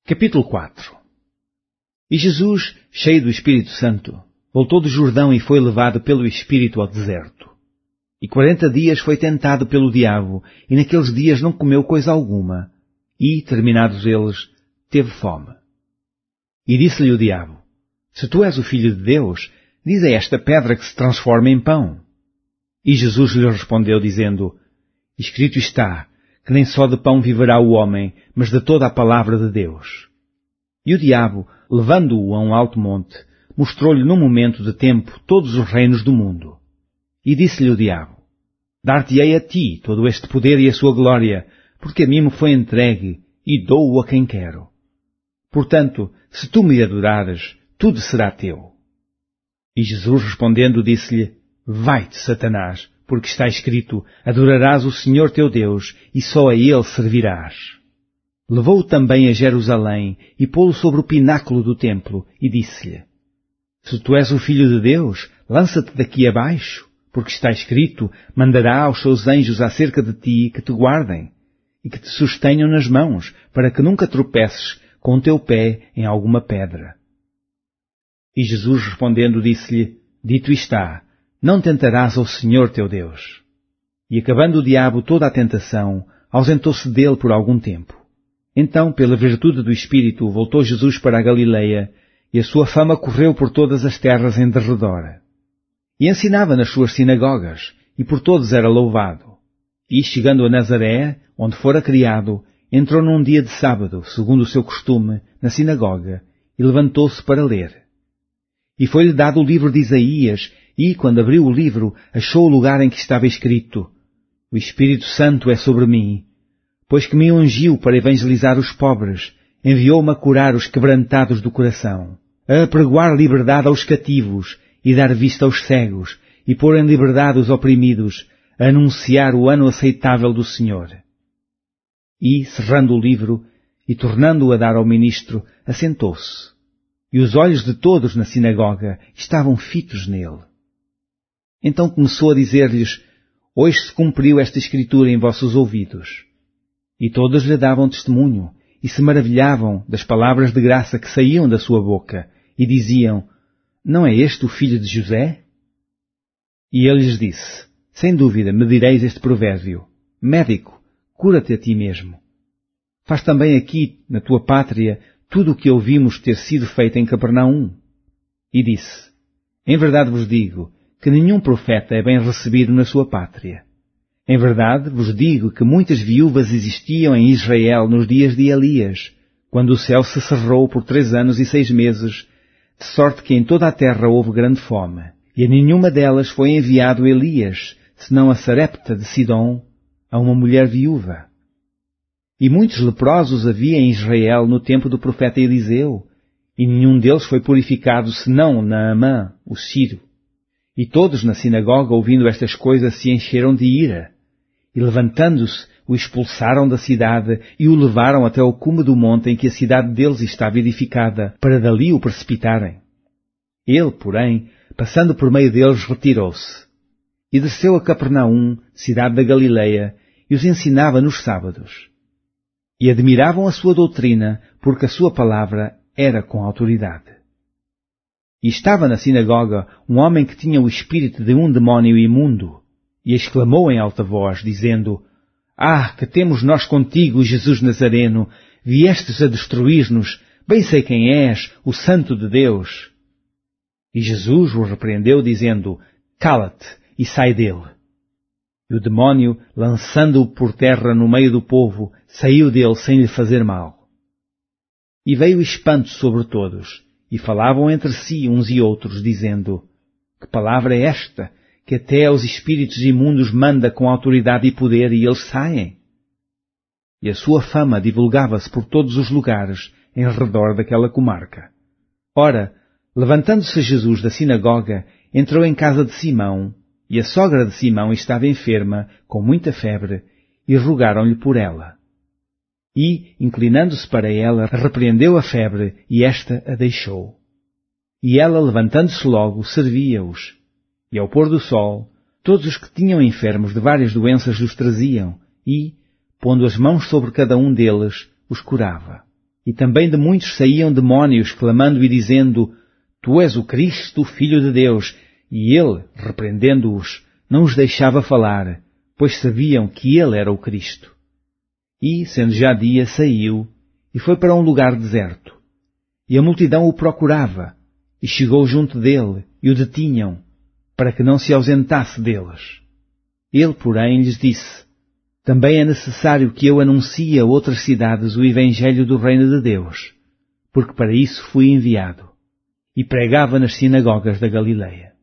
Capítulo 4. E Jesus, cheio do Espírito Santo, voltou do Jordão e foi levado pelo Espírito ao deserto. E 40 dias foi tentado pelo diabo, e naqueles dias não comeu coisa alguma, e, terminados eles, teve fome. E disse-lhe o diabo: Se tu és o Filho de Deus, diz a esta pedra que se transforme em pão. E Jesus lhe respondeu, dizendo: Escrito está, que nem só de pão viverá o homem, mas de toda a palavra de Deus. E o diabo, levando-o a um alto monte, mostrou-lhe num momento de tempo todos os reinos do mundo. E disse-lhe o diabo: Dar-te-ei a ti todo este poder e a sua glória, porque a mim me foi entregue, e dou-o a quem quero. Portanto, se tu me adorares, tudo será teu. E Jesus respondendo disse-lhe: Vai-te, Satanás, porque está escrito: Adorarás o Senhor teu Deus, e só a Ele servirás. Levou-o também a Jerusalém, e pô-lo sobre o pináculo do templo, e disse-lhe: Se tu és o Filho de Deus, lança-te daqui abaixo, porque está escrito: Mandará aos seus anjos acerca de ti que te guardem, e que te sustenham nas mãos, para que nunca tropeces com o teu pé em alguma pedra. E Jesus respondendo disse-lhe: Dito está, não tentarás ao Senhor teu Deus. E acabando o diabo toda a tentação, ausentou-se dele por algum tempo. Então, pela virtude do Espírito, voltou Jesus para a Galileia, e a sua fama correu por todas as terras em derredor. E ensinava nas suas sinagogas, e por todos era louvado. E, chegando a Nazaré, onde fora criado, entrou num dia de sábado, segundo o seu costume, na sinagoga, e levantou-se para ler. E foi-lhe dado o livro de Isaías, e, quando abriu o livro, achou o lugar em que estava escrito: O Espírito Santo é sobre mim, pois que me ungiu para evangelizar os pobres, enviou-me a curar os quebrantados do coração, a apregoar liberdade aos cativos, e dar vista aos cegos, e pôr em liberdade os oprimidos, a anunciar o ano aceitável do Senhor. E, cerrando o livro, e tornando-o a dar ao ministro, assentou-se. E os olhos de todos na sinagoga estavam fitos nele. Então começou a dizer-lhes: Hoje se cumpriu esta escritura em vossos ouvidos. E todos lhe davam testemunho, e se maravilhavam das palavras de graça que saíam da sua boca, e diziam: Não é este o filho de José? E ele lhes disse: Sem dúvida me direis este provérbio: Médico, cura-te a ti mesmo. Faz também aqui, na tua pátria, tudo o que ouvimos ter sido feito em Capernaum. E disse: Em verdade vos digo que nenhum profeta é bem recebido na sua pátria. Em verdade vos digo que muitas viúvas existiam em Israel nos dias de Elias, quando o céu se cerrou por 3 anos e 6 meses, de sorte que em toda a terra houve grande fome, e a nenhuma delas foi enviado Elias, senão a Sarepta de Sidom, a uma mulher viúva. E muitos leprosos havia em Israel no tempo do profeta Eliseu, e nenhum deles foi purificado senão Naamã, o sírio. E todos na sinagoga, ouvindo estas coisas, se encheram de ira, e levantando-se, o expulsaram da cidade e o levaram até ao cume do monte em que a cidade deles estava edificada, para dali o precipitarem. Ele, porém, passando por meio deles, retirou-se, e desceu a Capernaum, cidade da Galileia, e os ensinava nos sábados. E admiravam a sua doutrina, porque a sua palavra era com autoridade. E estava na sinagoga um homem que tinha o espírito de um demónio imundo, e exclamou em alta voz, dizendo: Que temos nós contigo, Jesus Nazareno? Viestes a destruir-nos, bem sei quem és, o Santo de Deus. E Jesus o repreendeu, dizendo: Cala-te e sai dele. E o demónio, lançando-o por terra no meio do povo, saiu dele sem lhe fazer mal. E veio espanto sobre todos, e falavam entre si uns e outros, dizendo: Que palavra é esta, que até aos espíritos imundos manda com autoridade e poder, e eles saem? E a sua fama divulgava-se por todos os lugares em redor daquela comarca. Ora, levantando-se Jesus da sinagoga, entrou em casa de Simão, e a sogra de Simão estava enferma, com muita febre, e rogaram-lhe por ela. E, inclinando-se para ela, repreendeu a febre, e esta a deixou. E ela, levantando-se logo, servia-os. E ao pôr do sol, todos os que tinham enfermos de várias doenças os traziam, e, pondo as mãos sobre cada um deles, os curava. E também de muitos saíam demónios, clamando e dizendo: Tu és o Cristo, o Filho de Deus. E ele, repreendendo-os, não os deixava falar, pois sabiam que ele era o Cristo. E, sendo já dia, saiu e foi para um lugar deserto. E a multidão o procurava, e chegou junto dele, e o detinham, para que não se ausentasse deles. Ele, porém, lhes disse: Também é necessário que eu anuncie a outras cidades o Evangelho do Reino de Deus, porque para isso fui enviado. E pregava nas sinagogas da Galileia.